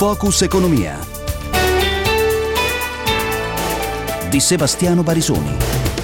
Focus Economia di Sebastiano Barisoni.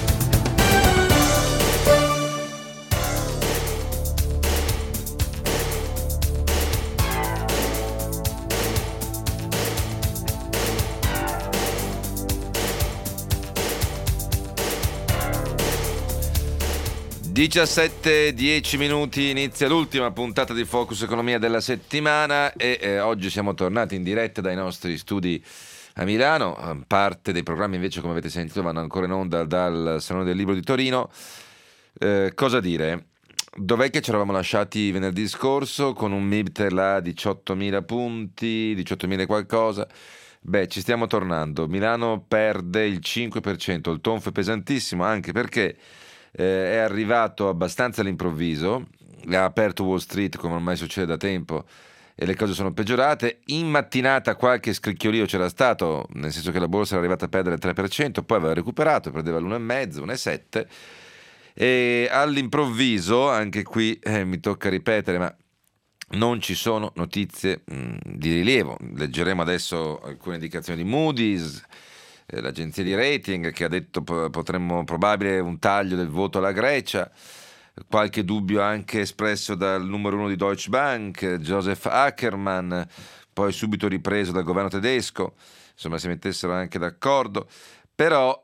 (17:10) inizia l'ultima puntata di Focus Economia della settimana e oggi siamo tornati in diretta dai nostri studi a Milano. Parte dei programmi invece, come avete sentito, vanno ancora in onda dal Salone del Libro di Torino. Cosa dire? Dov'è che ci eravamo lasciati venerdì scorso con un MIBT là a 18.000 punti, 18.000 e qualcosa? Beh, ci stiamo tornando. Milano perde il 5%, il tonfo è pesantissimo anche perché è arrivato abbastanza all'improvviso, ha aperto Wall Street come ormai succede da tempo e le cose sono peggiorate. In mattinata qualche scricchiolio c'era stato, nel senso che la borsa era arrivata a perdere il 3%, poi aveva recuperato, perdeva l'1,5, 1,7 e all'improvviso, anche qui mi tocca ripetere, ma non ci sono notizie di rilievo. Leggeremo adesso alcune indicazioni di Moody's, l'agenzia di rating, che ha detto potremmo probabile un taglio del voto alla Grecia, qualche dubbio anche espresso dal numero uno di Deutsche Bank, Joseph Ackermann, poi subito ripreso dal governo tedesco, insomma si mettessero anche d'accordo, però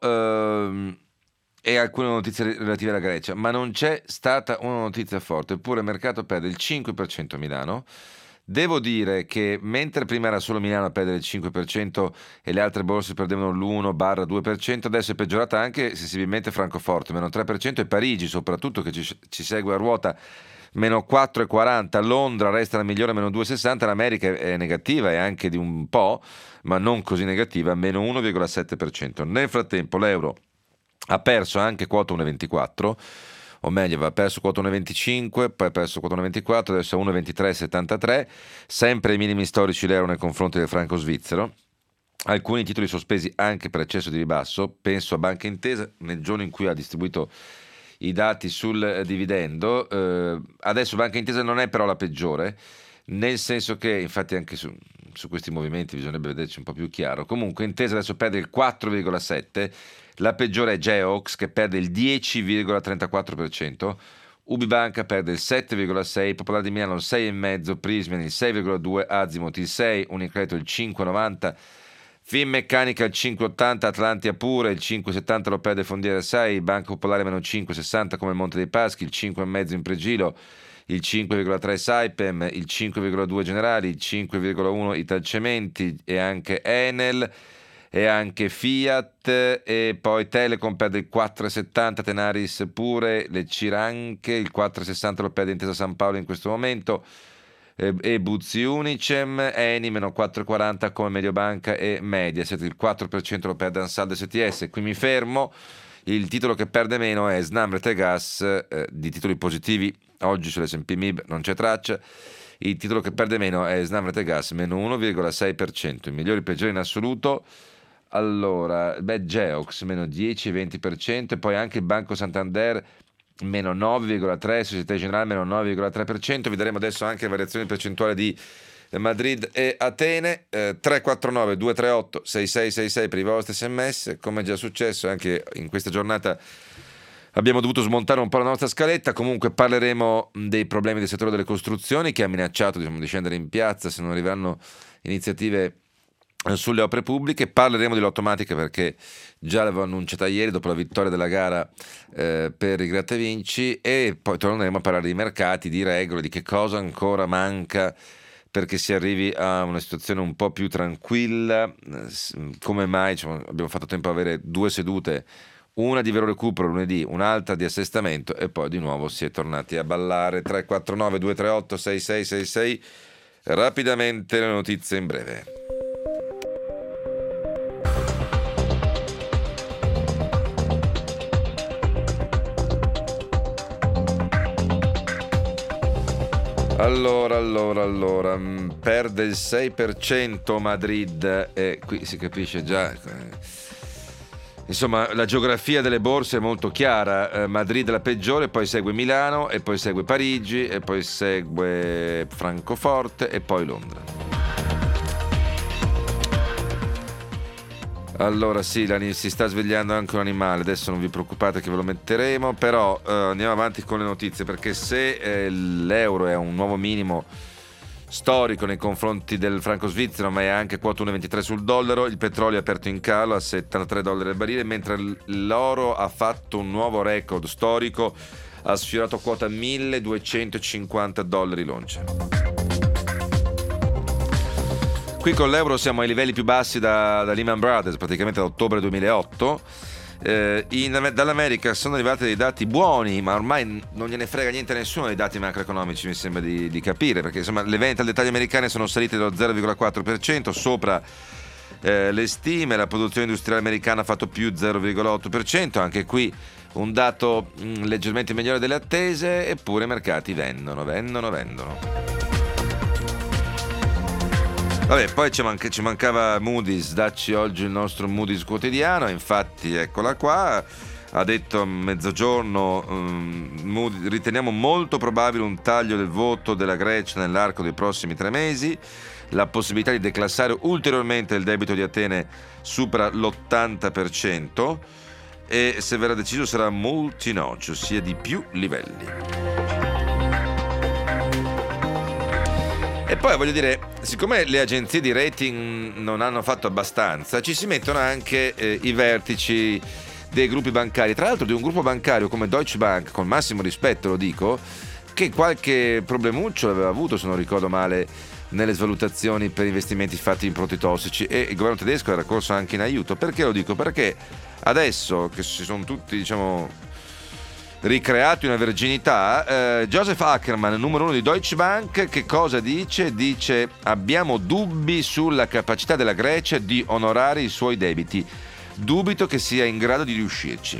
e alcune notizie relative alla Grecia, ma non c'è stata una notizia forte, eppure il mercato perde il 5% a Milano. Devo dire che mentre prima era solo Milano a perdere il 5% e le altre borse perdevano l'1-2%, adesso è peggiorata anche sensibilmente Francoforte, meno 3%, e Parigi soprattutto, che ci segue a ruota, meno 4,40%, Londra resta la migliore, meno 2,60%, l'America è negativa e anche di un po', ma non così negativa, meno 1,7%. Nel frattempo l'euro ha perso anche quota 1,24%, o meglio, aveva perso quota 1,25, poi ha perso quota 1,24, adesso è 1,2373, sempre ai minimi storici l'euro nei confronti del franco svizzero. Alcuni titoli sospesi anche per eccesso di ribasso, penso a Banca Intesa nel giorno in cui ha distribuito i dati sul dividendo. Adesso Banca Intesa non è però la peggiore, nel senso che infatti anche su questi movimenti bisognerebbe vederci un po' più chiaro. Comunque Intesa adesso perde il 4,7%, la peggiore è Geox che perde il 10,34%, Ubibanca perde il 7,6%, Popolare di Milano il 6,5%, Prismian il 6,2%, Azimut il 6%, Unicredito il 5,90%, Finmeccanica il 5,80%, Atlantia pure il 5,70% lo perde Fondiera 6%, Banca Popolare meno 5,60% come Monte dei Paschi, il 5,5% in Pregilo, il 5,3% Saipem, il 5,2% Generali, il 5,1% Italcementi e anche Enel e anche Fiat, e poi Telecom perde il 4,70%, Tenaris pure, le Ciranche il 4,60% lo perde Intesa San Paolo in questo momento, e Buzzi Unicem, Eni meno 4,40% come Mediobanca e Mediaset, il 4% lo perde Ansaldo STS. Qui mi fermo. Il titolo che perde meno è Snam Rete Gas, di titoli positivi oggi sull'S&P MIB non c'è traccia. Il titolo che perde meno è Snam Rete Gas, meno 1,6%, i migliori e peggiori in assoluto. Allora, Geox meno 10-20%, e poi anche il Banco Santander meno 9,3%, Società Generale meno 9,3%. Vi daremo adesso anche le variazioni percentuali di Madrid e Atene. 349 238 6666 per i vostri sms. Come è già successo anche in questa giornata abbiamo dovuto smontare un po' la nostra scaletta. Comunque parleremo dei problemi del settore delle costruzioni, che ha minacciato di scendere in piazza se non arriveranno iniziative sulle opere pubbliche. Parleremo di Lottomatica perché già l'avevo annunciata ieri dopo la vittoria della gara per i Grattavinci, e poi torneremo a parlare di mercati, di regole, di che cosa ancora manca perché si arrivi a una situazione un po' più tranquilla. Come mai abbiamo fatto tempo ad avere 2 sedute, una di vero recupero lunedì, un'altra di assestamento, e poi di nuovo si è tornati a ballare. 349 238 6666. Rapidamente le notizie in breve. Allora, perde il 6% Madrid, e qui si capisce già, insomma, la geografia delle borse è molto chiara. Madrid è la peggiore, poi segue Milano, e poi segue Parigi, e poi segue Francoforte, e poi Londra. Allora sì, si sta svegliando anche un animale, adesso non vi preoccupate che ve lo metteremo, però andiamo avanti con le notizie, perché se l'euro è a un nuovo minimo storico nei confronti del franco svizzero, ma è anche quota 1,23 sul dollaro, il petrolio è aperto in calo a $73 al barile, mentre l'oro ha fatto un nuovo record storico, ha sfiorato quota $1.250 l'oncia. Qui con l'euro siamo ai livelli più bassi da Lehman Brothers, praticamente da ottobre 2008. Dall'America sono arrivati dei dati buoni, ma ormai non gliene frega niente a nessuno dei dati macroeconomici, mi sembra di capire, perché insomma le vendite al dettaglio americane sono salite dello 0,4%, sopra le stime. La produzione industriale americana ha fatto più 0,8%, anche qui un dato leggermente migliore delle attese, eppure i mercati vendono. Vabbè, poi ci mancava Moody's, dacci oggi il nostro Moody's quotidiano, infatti eccola qua, ha detto a mezzogiorno, riteniamo molto probabile un taglio del voto della Grecia nell'arco dei prossimi 3 mesi, la possibilità di declassare ulteriormente il debito di Atene supera l'80% e se verrà deciso sarà multi-notch, ossia di più livelli. E poi voglio dire, siccome le agenzie di rating non hanno fatto abbastanza, ci si mettono anche i vertici dei gruppi bancari, tra l'altro di un gruppo bancario come Deutsche Bank, con massimo rispetto lo dico, che qualche problemuccio aveva avuto, se non ricordo male, nelle svalutazioni per investimenti fatti in prodotti tossici, e il governo tedesco era corso anche in aiuto. Perché lo dico? Perché adesso che si sono tutti, ricreati una verginità, Joseph Ackermann, numero 1 di Deutsche Bank, che cosa dice? Dice: abbiamo dubbi sulla capacità della Grecia di onorare i suoi debiti, dubito che sia in grado di riuscirci.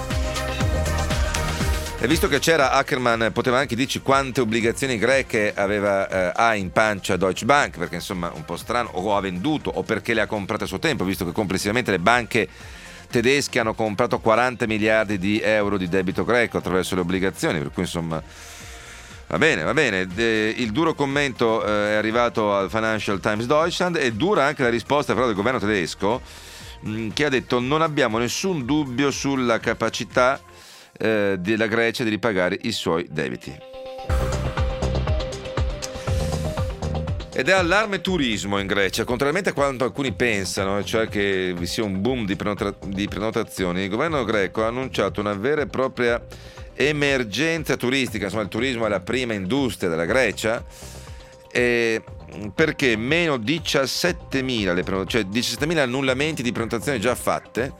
E visto che c'era, Ackermann poteva anche dirci quante obbligazioni greche ha in pancia Deutsche Bank, perché insomma un po' strano, o ha venduto o perché le ha comprate a suo tempo, visto che complessivamente le banche tedeschi hanno comprato 40 miliardi di euro di debito greco attraverso le obbligazioni, per cui insomma va bene. Il duro commento è arrivato al Financial Times Deutschland, e dura anche la risposta però del governo tedesco, che ha detto: non abbiamo nessun dubbio sulla capacità della Grecia di ripagare i suoi debiti. Ed è allarme turismo in Grecia, contrariamente a quanto alcuni pensano, cioè che vi sia un boom di prenotazioni. Il governo greco ha annunciato una vera e propria emergenza turistica. Insomma, il turismo è la prima industria della Grecia, perché meno 17.000 cioè 17.000 annullamenti di prenotazioni già fatte,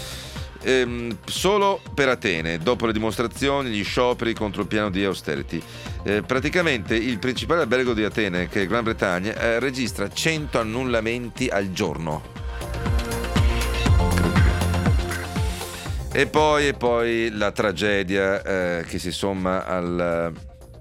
solo per Atene, dopo le dimostrazioni, gli scioperi contro il piano di austerity. Praticamente il principale albergo di Atene, che è Gran Bretagna, registra 100 annullamenti al giorno. E poi la tragedia che si somma alla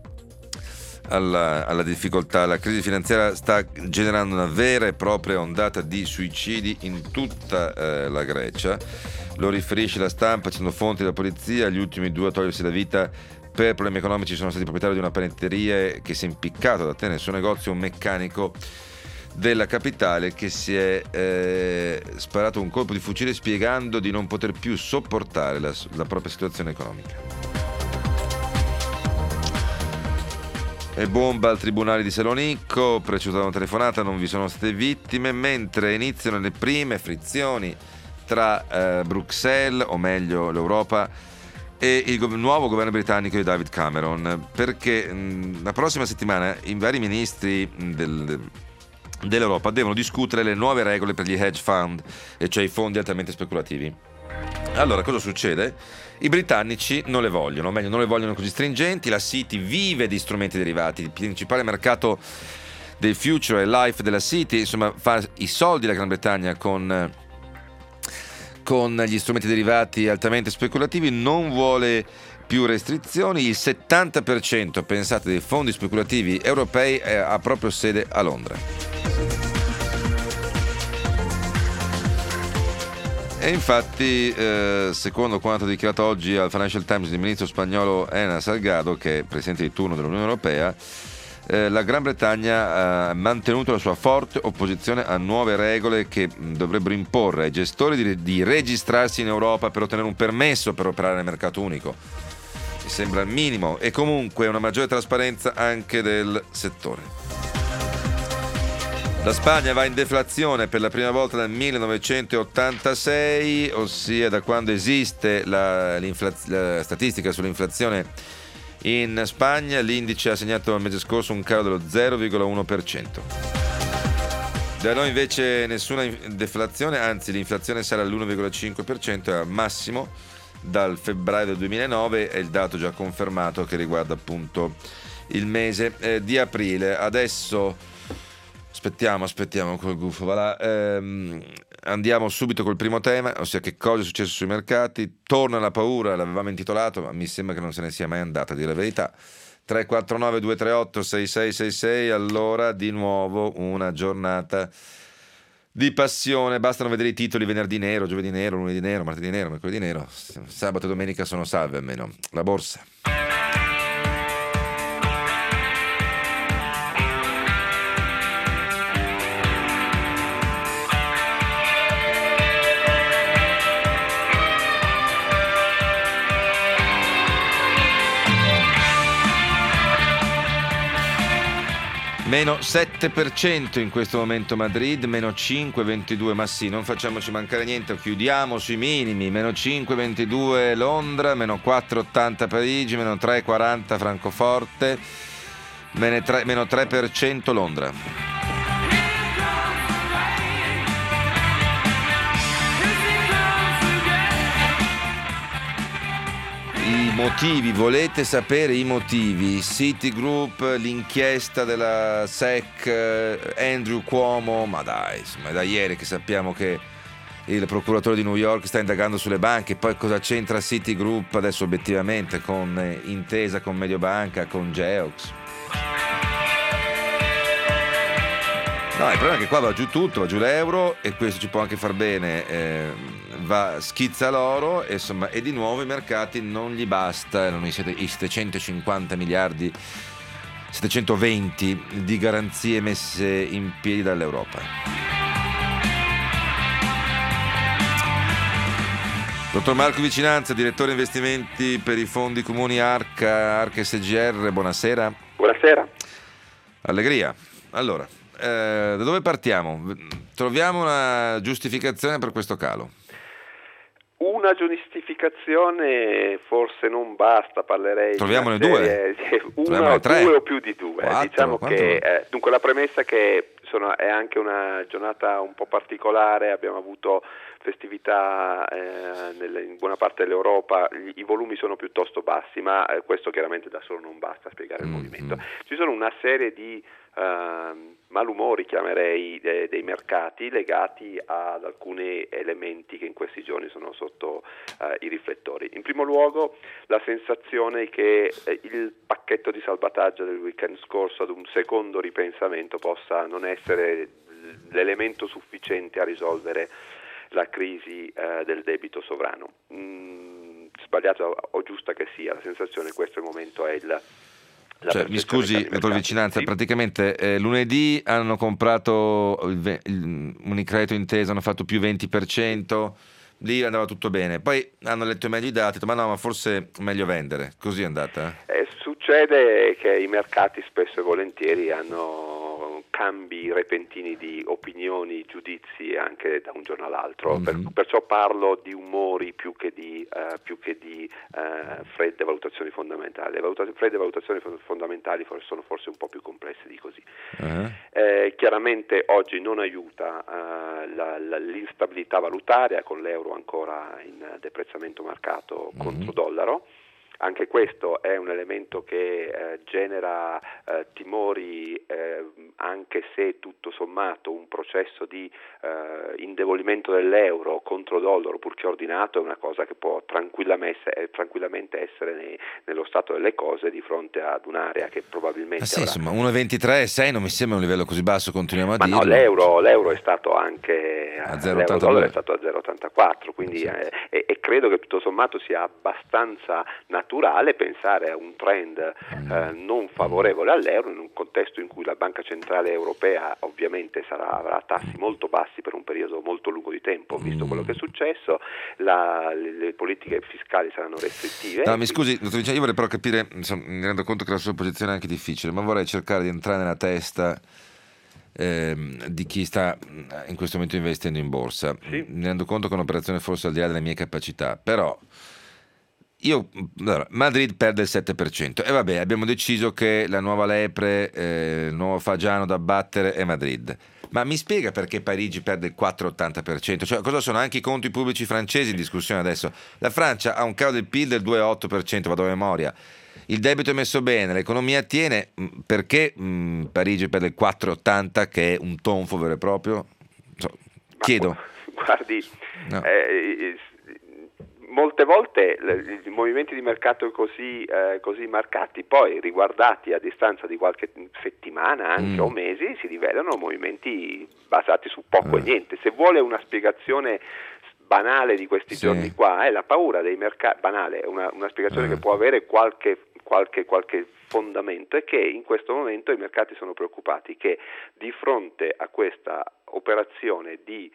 difficoltà. La crisi finanziaria sta generando una vera e propria ondata di suicidi in tutta la Grecia. Lo riferisce la stampa, citando fonti della polizia. Gli ultimi 2 a togliersi la vita per problemi economici sono stati proprietari di una panetteria che si è impiccato ad Atene nel suo negozio, un meccanico della capitale che si è sparato un colpo di fucile spiegando di non poter più sopportare la propria situazione economica. E bomba al tribunale di Salonicco, preceduta da una telefonata, non vi sono state vittime, mentre iniziano le prime frizioni tra Bruxelles, o meglio l'Europa, e il nuovo governo britannico di David Cameron, perché la prossima settimana i vari ministri dell'Europa devono discutere le nuove regole per gli hedge fund, e cioè i fondi altamente speculativi. Allora, cosa succede? I britannici non le vogliono, o meglio, non le vogliono così stringenti. La City vive di strumenti derivati, il principale mercato del future è Life della City, insomma fa i soldi la Gran Bretagna con gli strumenti derivati altamente speculativi, non vuole più restrizioni. Il 70%, pensate, dei fondi speculativi europei ha proprio sede a Londra. E infatti, secondo quanto dichiarato oggi al Financial Times il ministro spagnolo Elena Salgado, che è presidente di turno dell'Unione Europea, la Gran Bretagna ha mantenuto la sua forte opposizione a nuove regole che dovrebbero imporre ai gestori di registrarsi in Europa per ottenere un permesso per operare nel mercato unico. Mi sembra il minimo, e comunque una maggiore trasparenza anche del settore. La Spagna va in deflazione per la prima volta dal 1986, ossia da quando esiste la statistica sull'inflazione in Spagna. L'indice ha segnato il mese scorso un calo dello 0,1%. Da noi invece nessuna deflazione, anzi l'inflazione sale all'1,5%, è al massimo dal febbraio del 2009, è il dato già confermato che riguarda appunto il mese di aprile. Adesso aspettiamo quel gufo, va là. Andiamo subito col primo tema, ossia che cosa è successo sui mercati. Torna la paura, l'avevamo intitolato, ma mi sembra che non se ne sia mai andata, a dire la verità. 349 238 6666. Allora di nuovo una giornata di passione, bastano vedere i titoli: venerdì nero, giovedì nero, lunedì nero, martedì nero, mercoledì nero, sabato e domenica sono salve almeno. La borsa. Meno 7% in questo momento Madrid, meno 5,22, ma sì, non facciamoci mancare niente, chiudiamo sui minimi. Meno 5,22 Londra, meno 4,80 Parigi, meno 3,40 Francoforte, meno 3% Londra. I motivi, volete sapere i motivi? Citigroup, l'inchiesta della SEC, Andrew Cuomo, ma dai, insomma, è da ieri che sappiamo che il procuratore di New York sta indagando sulle banche. Poi cosa c'entra Citigroup adesso obiettivamente con intesa con Mediobanca, con Geox? No, il problema è che qua va giù tutto, va giù l'euro, e questo ci può anche far bene, schizza l'oro, e insomma, e di nuovo i mercati non gli basta, erano i 750 miliardi, 720 di garanzie messe in piedi dall'Europa. Dottor Marco Vicinanza, direttore investimenti per i fondi comuni Arca SGR, buonasera. Buonasera. Allegria. Allora, da dove partiamo? Troviamo una giustificazione per questo calo? Una giustificazione forse non basta, parlerei. Troviamone due? Una o due o più di due. Quattro, diciamo che dunque la premessa è che è anche una giornata un po' particolare, abbiamo avuto festività in buona parte dell'Europa, i volumi sono piuttosto bassi, ma questo chiaramente da solo non basta a spiegare il movimento. Ci sono una serie di malumori, chiamerei, dei mercati legati ad alcuni elementi che in questi giorni sono sotto i riflettori. In primo luogo la sensazione che il pacchetto di salvataggio del weekend scorso ad un secondo ripensamento possa non essere l'elemento sufficiente a risolvere la crisi del debito sovrano. Sbagliata o giusta che sia, la sensazione in questo momento è mi scusi, dottor Vicinanza, sì. Praticamente lunedì hanno comprato Unicredito Intesa, hanno fatto più 20%, lì andava tutto bene, poi hanno letto meglio i dati, ma no, ma forse è meglio vendere, così è andata? Succede che i mercati spesso e volentieri hanno cambi repentini di opinioni, giudizi anche da un giorno all'altro, perciò parlo di umori più che di fredde valutazioni fondamentali. Fredde valutazioni fondamentali sono forse un po' più complesse di così. Chiaramente oggi non aiuta l'instabilità valutaria, con l'euro ancora in deprezzamento marcato contro dollaro. Anche questo è un elemento che genera timori, anche se tutto sommato un processo di indebolimento dell'euro contro dollaro, purché ordinato, è una cosa che può tranquillamente essere nello stato delle cose di fronte ad un'area che probabilmente insomma 1,23 e 6 non mi sembra un livello così basso, continuiamo a dirlo. No, l'euro è stato anche l'euro-dollaro è stato a 0,84, quindi sì. E credo che tutto sommato sia abbastanza naturale pensare a un trend non favorevole all'euro in un contesto in cui la Banca Centrale Europea ovviamente avrà tassi molto bassi per un periodo molto lungo di tempo, visto quello che è successo, le politiche fiscali saranno restrittive. No, mi scusi, dottor Vinciani, io vorrei però capire, insomma, mi rendo conto che la sua posizione è anche difficile, ma vorrei cercare di entrare nella testa di chi sta in questo momento investendo in borsa. Sì. Mi rendo conto che è un'operazione forse al di là delle mie capacità, però allora, Madrid perde il 7% e vabbè, abbiamo deciso che la nuova lepre, il nuovo fagiano da battere è Madrid. Ma mi spiega perché Parigi perde il 4,80%? Cioè, cosa sono anche i conti pubblici francesi in discussione adesso? La Francia ha un calo del PIL del 2,8%, vado a memoria. Il debito è messo bene, l'economia tiene. Perché Parigi perde il 4,80%, che è un tonfo vero e proprio? Chiedo. Guardi, No. molte volte i movimenti di mercato così marcati, poi riguardati a distanza di qualche settimana anche o mesi, si rivelano movimenti basati su poco e niente. Se vuole una spiegazione banale di questi giorni qua, è la paura dei mercati, banale, una spiegazione che può avere qualche fondamento, è che in questo momento i mercati sono preoccupati che di fronte a questa operazione di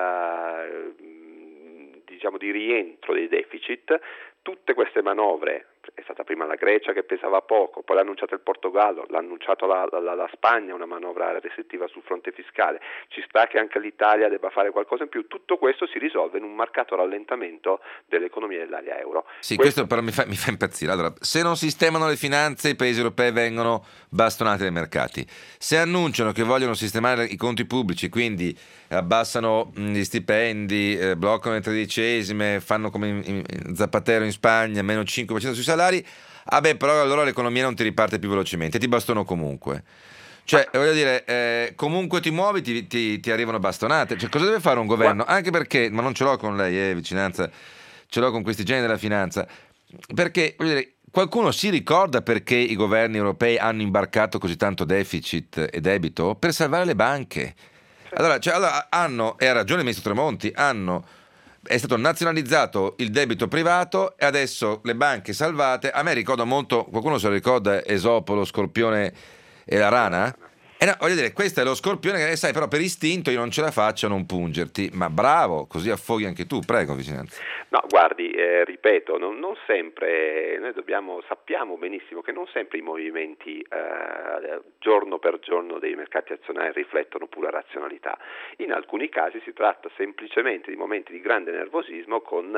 rientro dei deficit, tutte queste manovre, è stata prima la Grecia che pesava poco, poi l'ha annunciato il Portogallo, l'ha annunciato la Spagna, una manovra restrittiva sul fronte fiscale, ci sta che anche l'Italia debba fare qualcosa in più, tutto questo si risolve in un marcato rallentamento dell'economia dell'area euro. Sì, questo però mi fa impazzire. Allora, se non sistemano le finanze, i paesi europei vengono bastonati dai mercati. Se annunciano che vogliono sistemare i conti pubblici, quindi abbassano gli stipendi, bloccano le tredicesime, fanno come in Zapatero in Spagna, meno 5% sui salari, però allora l'economia non ti riparte più velocemente, ti bastono comunque. Cioè, voglio dire, comunque ti muovi, ti arrivano bastonate. Cioè, cosa deve fare un governo? Anche perché, ma non ce l'ho con lei, vicinanza, ce l'ho con questi geni della finanza, perché, voglio dire, qualcuno si ricorda perché i governi europei hanno imbarcato così tanto deficit e debito? Per salvare le banche. Allora hanno, e ha ragione il ministro Tremonti, è stato nazionalizzato il debito privato e adesso le banche salvate. A me ricorda molto, qualcuno se lo ricorda, Esopo, lo scorpione e la rana? No, voglio dire, questo è lo scorpione che sai, però per istinto io non ce la faccio a non pungerti, ma bravo, così affoghi anche tu, prego vicinanza. No, guardi, ripeto, non sempre, noi sappiamo benissimo che non sempre i movimenti giorno per giorno dei mercati azionari riflettono pura razionalità. In alcuni casi si tratta semplicemente di momenti di grande nervosismo con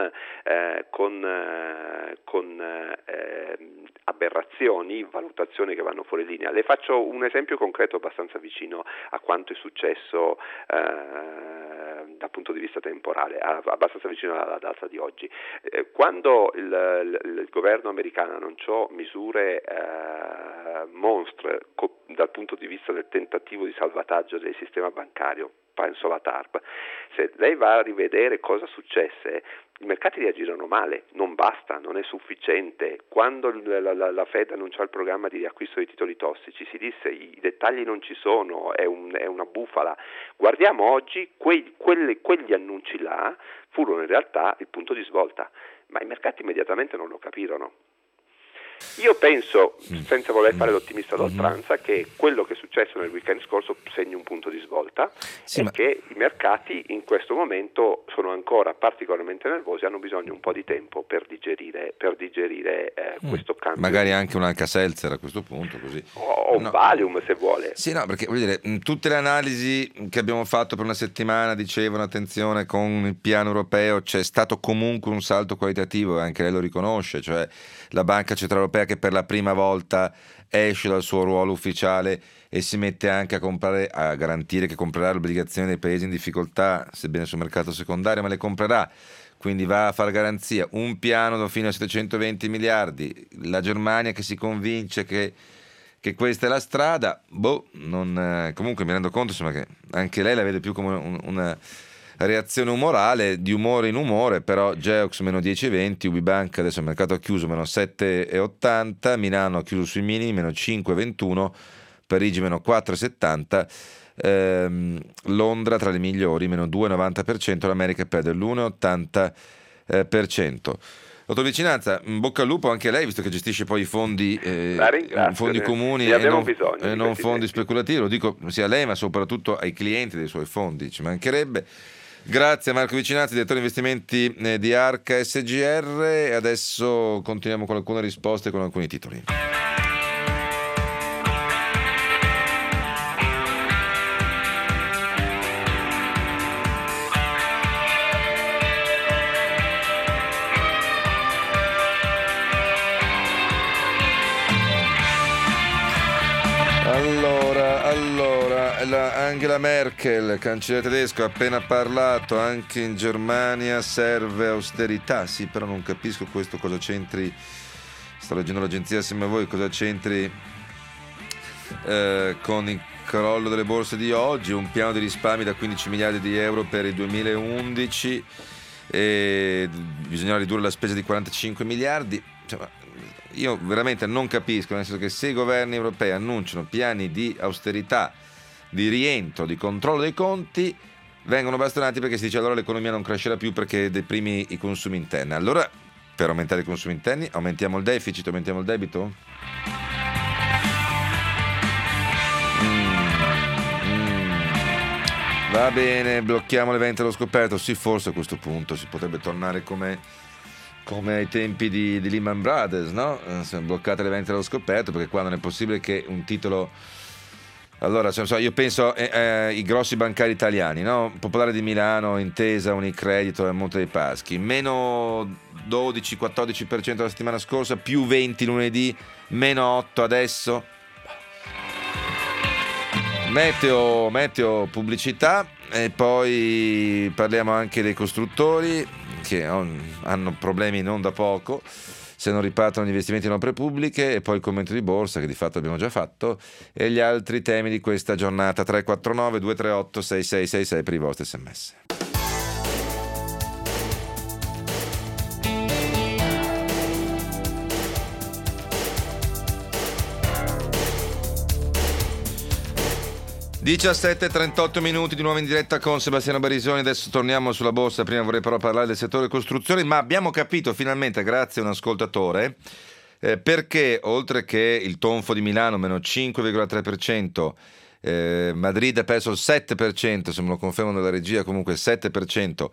aberrazioni, valutazioni che vanno fuori linea. Le faccio un esempio concreto abbastanza vicino a quanto è successo dal punto di vista temporale, abbastanza vicino alla data di oggi. Quando il governo americano annunciò misure monstre dal punto di vista del tentativo di salvataggio del sistema bancario, penso alla TARP, se lei va a rivedere cosa successe, i mercati reagirono male, non basta, non è sufficiente. Quando la Fed annunciò il programma di riacquisto dei titoli tossici si disse i dettagli non ci sono, è una bufala. Guardiamo oggi, quegli annunci là furono in realtà il punto di svolta, ma i mercati immediatamente non lo capirono. Io penso, senza voler fare l'ottimista d'oltranza, che quello che è successo nel weekend scorso segni un punto di svolta che i mercati in questo momento sono ancora particolarmente nervosi, hanno bisogno un po' di tempo per digerire questo cambio. Magari anche un Alka-Seltzer a questo punto, così. O Valium se vuole. Sì, no, perché voglio dire, tutte le analisi che abbiamo fatto per una settimana dicevano attenzione, con il piano europeo c'è stato comunque un salto qualitativo, anche lei lo riconosce, cioè la Banca Centrale Europea che per la prima volta esce dal suo ruolo ufficiale e si mette anche a garantire che comprerà le obbligazioni dei paesi in difficoltà, sebbene sul mercato secondario, ma le comprerà, quindi va a fare garanzia, un piano fino a 720 miliardi, la Germania che si convince che questa è la strada, comunque mi rendo conto insomma, che anche lei la vede più come una reazione umorale, di umore in umore, però Geox meno 10,20, Ubibank adesso il mercato ha chiuso meno 7,80, Milano ha chiuso sui minimi meno 5,21, Parigi meno 4,70, Londra tra le migliori, meno 2,90%, l'America perde l'1,80%. Dottor Vicinanza, in bocca al lupo anche lei, visto che gestisce poi i fondi, fondi comuni e non fondi speculativi, lo dico sia a lei ma soprattutto ai clienti dei suoi fondi, ci mancherebbe. Grazie a Marco Vicinanza, direttore investimenti di Arca SGR, e adesso continuiamo con alcune risposte con alcuni titoli. Angela Merkel, cancelliere tedesco, ha appena parlato, anche in Germania serve austerità. Sì, però non capisco questo cosa c'entri, sto leggendo l'agenzia assieme a voi, cosa c'entri con il crollo delle borse di oggi, un piano di risparmi da 15 miliardi di euro per il 2011 e bisogna ridurre la spesa di 45 miliardi. Cioè, io veramente non capisco, nel senso che se i governi europei annunciano piani di austerità, di rientro, di controllo dei conti, vengono bastonati perché si dice allora l'economia non crescerà più perché deprimi i consumi interni. Allora, per aumentare i consumi interni, aumentiamo il deficit, aumentiamo il debito? Va bene, blocchiamo le vendite allo scoperto. Sì, forse a questo punto si potrebbe tornare come ai tempi di Lehman Brothers, no? Sono bloccate le vendite allo scoperto, perché qua non è possibile che un titolo... Allora, io penso ai grossi bancari italiani, no? Popolare di Milano, Intesa, Unicredito e Monte dei Paschi, meno 12-14% la settimana scorsa, più 20 lunedì, meno 8 adesso. Meteo pubblicità, e poi parliamo anche dei costruttori che hanno problemi non da poco se non ripartono gli investimenti in opere pubbliche, e poi il commento di borsa che di fatto abbiamo già fatto, e gli altri temi di questa giornata. 349 238 6666 per i vostri sms. (17:38) di nuovo in diretta con Sebastiano Barisoni. Adesso torniamo sulla borsa. Prima vorrei però parlare del settore costruzioni, ma abbiamo capito finalmente, grazie a un ascoltatore, perché oltre che il tonfo di Milano meno 5,3%, Madrid ha perso il 7%, se me lo confermano dalla regia, comunque il 7%,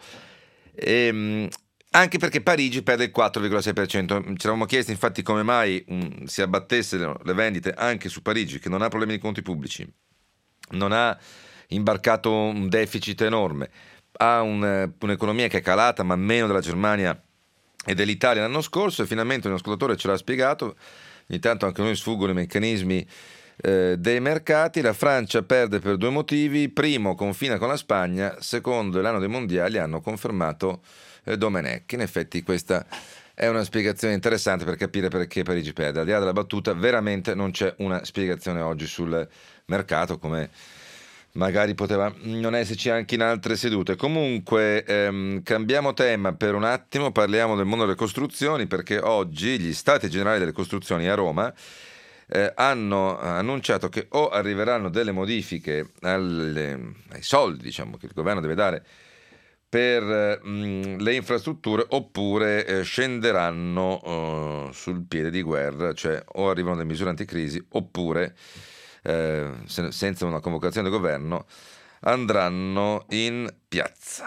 anche perché Parigi perde il 4,6%. Ci eravamo chiesti infatti come mai si abbattessero le vendite anche su Parigi, che non ha problemi di conti pubblici, non ha imbarcato un deficit enorme, ha un'economia che è calata ma meno della Germania e dell'Italia l'anno scorso, e finalmente un ascoltatore ce l'ha spiegato. Ogni tanto anche noi sfuggono i meccanismi dei mercati. La Francia perde per due motivi: primo, confina con la Spagna; secondo, l'anno dei mondiali, hanno confermato Domenech. In effetti questa è una spiegazione interessante per capire perché Parigi perde. Al di là della battuta, veramente non c'è una spiegazione oggi sul mercato, come magari poteva non esserci anche in altre sedute. Comunque cambiamo tema per un attimo, parliamo del mondo delle costruzioni, perché oggi gli Stati Generali delle Costruzioni a Roma hanno annunciato che o arriveranno delle modifiche ai soldi, diciamo, che il governo deve dare per le infrastrutture, oppure scenderanno sul piede di guerra, cioè o arrivano delle misure anticrisi oppure senza una convocazione del governo andranno in piazza.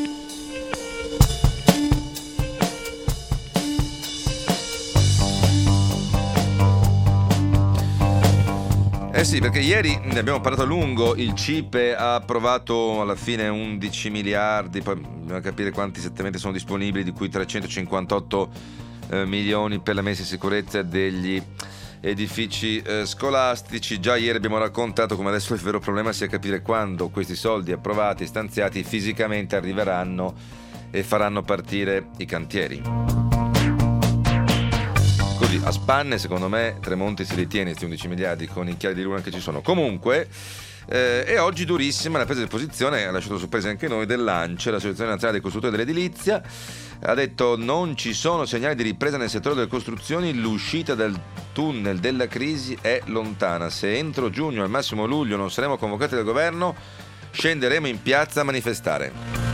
Eh sì, perché ieri ne abbiamo parlato a lungo. Il CIPE ha approvato alla fine 11 miliardi, poi bisogna capire quanti esattamente sono disponibili, di cui 358 milioni per la messa in sicurezza degli edifici scolastici. Già ieri abbiamo raccontato come adesso il vero problema sia capire quando questi soldi approvati e stanziati fisicamente arriveranno e faranno partire i cantieri. Così a spanne, secondo me, Tremonti si ritiene questi 11 miliardi con i chiari di luna che ci sono. Comunque E oggi durissima la presa di posizione, ha lasciato sorpresi anche noi, dell'ANCE, l'Associazione Nazionale dei Costruttori dell'Edilizia. Ha detto: non ci sono segnali di ripresa nel settore delle costruzioni, l'uscita dal tunnel della crisi è lontana. Se entro giugno, al massimo luglio, non saremo convocati dal governo, scenderemo in piazza a manifestare.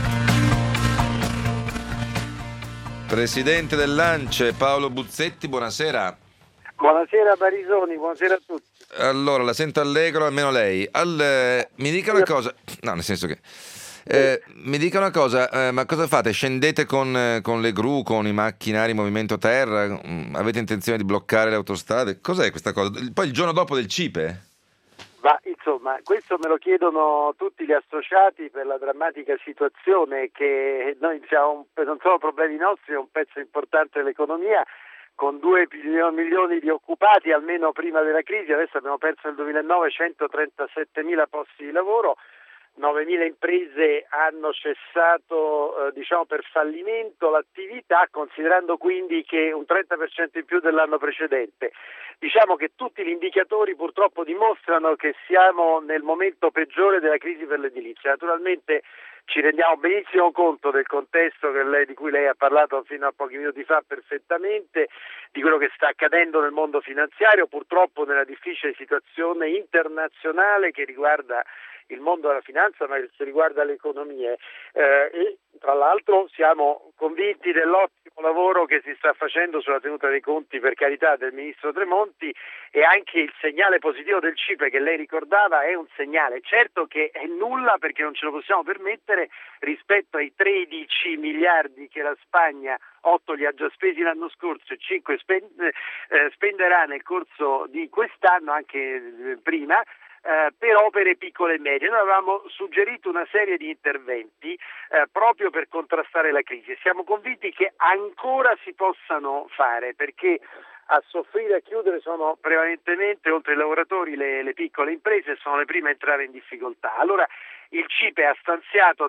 Presidente dell'ANCE Paolo Buzzetti, buonasera. Buonasera Barisoni, buonasera a tutti. Allora, la sento allegro, almeno lei. Mi dica una cosa, no, nel senso che mi dica una cosa, ma cosa fate? Scendete con le gru, con i macchinari movimento terra? Avete intenzione di bloccare le autostrade? Cos'è questa cosa? Poi il giorno dopo del CIPE? Ma insomma, questo me lo chiedono tutti gli associati per la drammatica situazione che noi siamo, non sono problemi nostri, è un pezzo importante dell'economia, con 2 milioni di occupati almeno prima della crisi. Adesso abbiamo perso nel 2009 137.000 posti di lavoro, 9.000 imprese hanno cessato per fallimento l'attività, considerando quindi che un 30% in più dell'anno precedente. Diciamo che tutti gli indicatori purtroppo dimostrano che siamo nel momento peggiore della crisi per l'edilizia. Naturalmente ci rendiamo benissimo conto del contesto di cui lei ha parlato fino a pochi minuti fa perfettamente, di quello che sta accadendo nel mondo finanziario, purtroppo nella difficile situazione internazionale che riguarda il mondo della finanza, ma che riguarda le economie. E tra l'altro siamo convinti dell'ottimo lavoro che si sta facendo sulla tenuta dei conti, per carità, del ministro Tremonti, e anche il segnale positivo del CIPE che lei ricordava è un segnale. Certo che è nulla, perché non ce lo possiamo permettere rispetto ai 13 miliardi che la Spagna, 8 li ha già spesi l'anno scorso e 5 spenderà nel corso di quest'anno, anche prima, per opere piccole e medie. Noi avevamo suggerito una serie di interventi proprio per contrastare la crisi. Siamo convinti che ancora si possano fare, perché a soffrire e a chiudere sono prevalentemente, oltre ai lavoratori, le piccole imprese, sono le prime a entrare in difficoltà. Allora il CIPE ha stanziato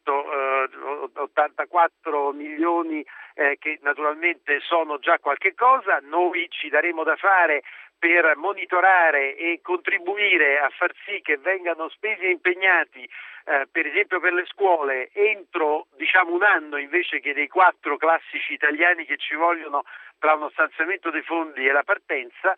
384 milioni che naturalmente sono già qualche cosa. Noi ci daremo da fare per monitorare e contribuire a far sì che vengano spesi e impegnati per esempio per le scuole entro un anno, invece che dei 4 classici italiani che ci vogliono tra uno stanziamento dei fondi e la partenza.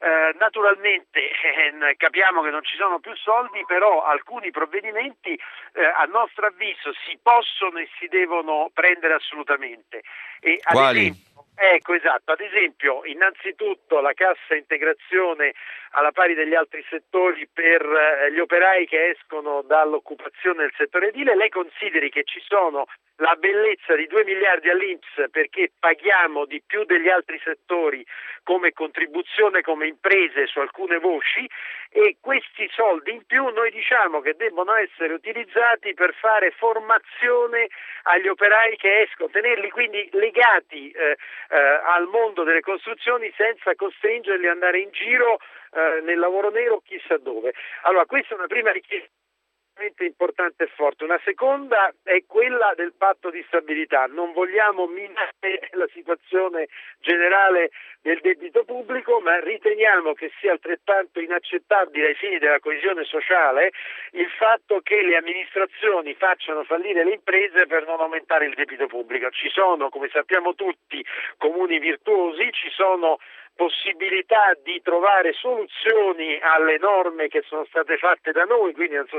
Naturalmente capiamo che non ci sono più soldi, però alcuni provvedimenti a nostro avviso si possono e si devono prendere assolutamente. E quali? Ecco, esatto, ad esempio innanzitutto la cassa integrazione alla pari degli altri settori per gli operai che escono dall'occupazione del settore edile. Lei consideri che ci sono la bellezza di 2 miliardi all'INPS, perché paghiamo di più degli altri settori come contribuzione, come imprese, su alcune voci, e questi soldi in più noi diciamo che debbono essere utilizzati per fare formazione agli operai che escono, tenerli quindi legati al mondo delle costruzioni senza costringerli ad andare in giro nel lavoro nero chissà dove. Allora questa è una prima richiesta importante e forte. Una seconda è quella del patto di stabilità. Non vogliamo minare la situazione generale del debito pubblico, ma riteniamo che sia altrettanto inaccettabile ai fini della coesione sociale il fatto che le amministrazioni facciano fallire le imprese per non aumentare il debito pubblico. Ci sono, come sappiamo tutti, comuni virtuosi, ci sono possibilità di trovare soluzioni alle norme che sono state fatte da noi, quindi non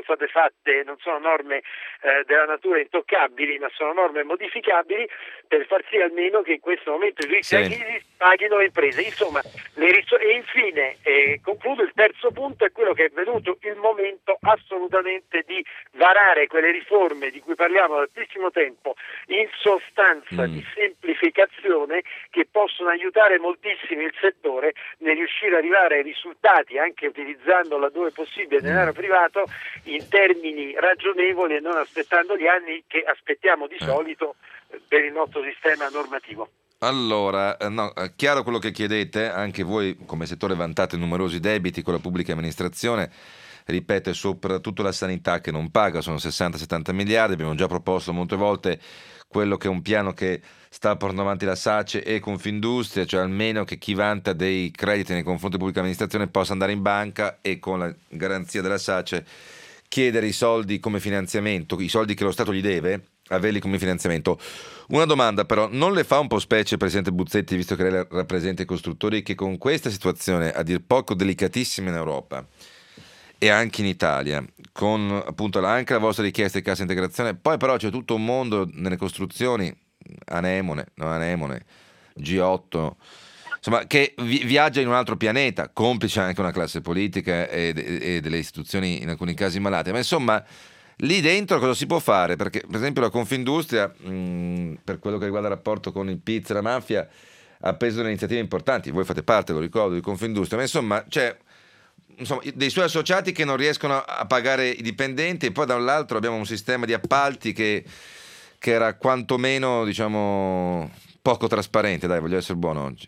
sono norme della natura intoccabili, ma sono norme modificabili, per far sì almeno che in questo momento di crisi paghino le imprese. Insomma, e infine concludo, il terzo punto è quello che è venuto il momento assolutamente di varare quelle riforme di cui parliamo da tantissimo tempo, in sostanza di semplificazione, che possono aiutare moltissimo il settore nel riuscire ad arrivare ai risultati, anche utilizzando laddove possibile denaro privato, in termini ragionevoli e non aspettando gli anni che aspettiamo di solito per il nostro sistema normativo. Allora, no, è chiaro quello che chiedete, anche voi come settore vantate numerosi debiti con la pubblica amministrazione, ripeto, è soprattutto la sanità che non paga, sono 60-70 miliardi, abbiamo già proposto molte volte quello che è un piano che sta portando avanti la SACE e Confindustria, cioè almeno che chi vanta dei crediti nei confronti di pubblica amministrazione possa andare in banca e con la garanzia della SACE chiedere i soldi come finanziamento, i soldi che lo Stato gli deve, averli come finanziamento. Una domanda però, non le fa un po' specie, Presidente Buzzetti, visto che lei rappresenta i costruttori, che con questa situazione a dir poco delicatissima in Europa e anche in Italia, con appunto anche la vostra richiesta di cassa integrazione, poi però c'è tutto un mondo nelle costruzioni, anemone, non anemone, G8, insomma, che viaggia in un altro pianeta, complice anche una classe politica e delle istituzioni in alcuni casi malate, ma insomma lì dentro cosa si può fare? Perché per esempio la Confindustria, per quello che riguarda il rapporto con il PIZ e la mafia, ha preso delle iniziative importanti, voi fate parte, lo ricordo, di Confindustria, ma insomma c'è dei suoi associati che non riescono a pagare i dipendenti e poi dall'altro abbiamo un sistema di appalti che era quantomeno, diciamo, poco trasparente, dai, voglio essere buono oggi.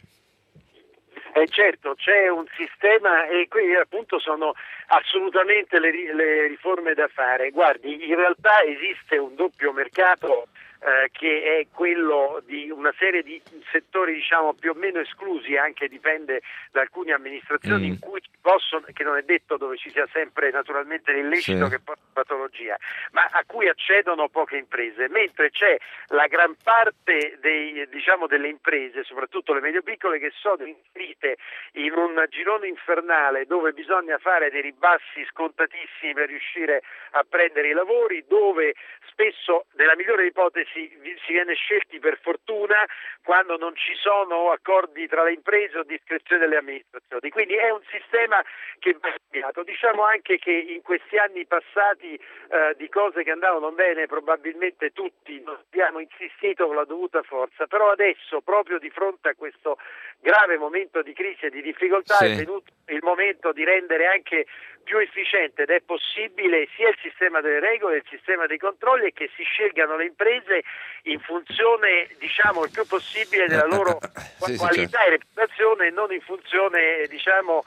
Certo, c'è un sistema e qui appunto sono assolutamente le riforme da fare. Guardi, in realtà esiste un doppio mercato che è quello di una serie di settori, diciamo, più o meno esclusi, anche dipende da alcune amministrazioni in cui possono, che non è detto dove ci sia sempre naturalmente l'illecito che porta a patologia, ma a cui accedono poche imprese, mentre c'è la gran parte delle imprese, soprattutto le medio-piccole, che sono inserite in un girone infernale dove bisogna fare dei ribassi scontatissimi per riuscire a prendere i lavori, dove spesso, nella migliore ipotesi, si viene scelti per fortuna quando non ci sono accordi tra le imprese o discrezione delle amministrazioni. Quindi è un sistema che va cambiato. Diciamo anche che in questi anni passati di cose che andavano bene probabilmente tutti non abbiamo insistito con la dovuta forza, però adesso, proprio di fronte a questo grave momento di crisi e di difficoltà, è venuto il momento di rendere anche più efficiente, ed è possibile, sia il sistema delle regole, il sistema dei controlli, e che si scelgano le imprese in funzione, diciamo, il più possibile della loro qualità e reputazione, e non in funzione, diciamo,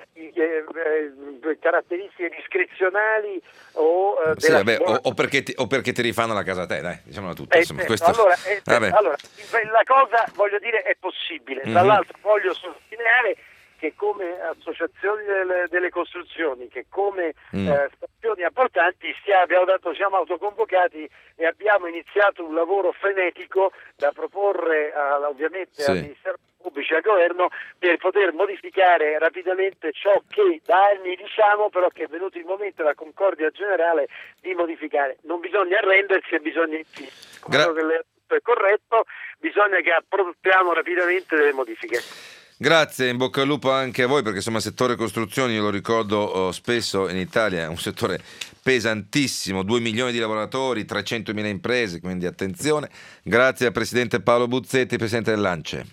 caratteristiche discrezionali o perché ti rifanno la casa a te, dai, diciamolo tutto. Questo... allora, la cosa, voglio dire, è possibile. Tra l'altro voglio sottolineare che come associazioni delle costruzioni, che come stazioni appaltanti siamo autoconvocati e abbiamo iniziato un lavoro frenetico da proporre ovviamente al Ministero Pubblici e al Governo per poter modificare rapidamente ciò che da anni diciamo, però che è venuto il momento della concordia generale di modificare. Non bisogna arrendersi e bisogna insistere. Quello che lei ha detto è corretto, bisogna che approviamo rapidamente delle modifiche. Grazie, in bocca al lupo anche a voi, perché insomma il settore costruzioni, io lo ricordo spesso, in Italia è un settore pesantissimo, 2 milioni di lavoratori, 300.000 imprese, quindi attenzione. Grazie al Presidente Paolo Buzzetti, Presidente dell'ANCE.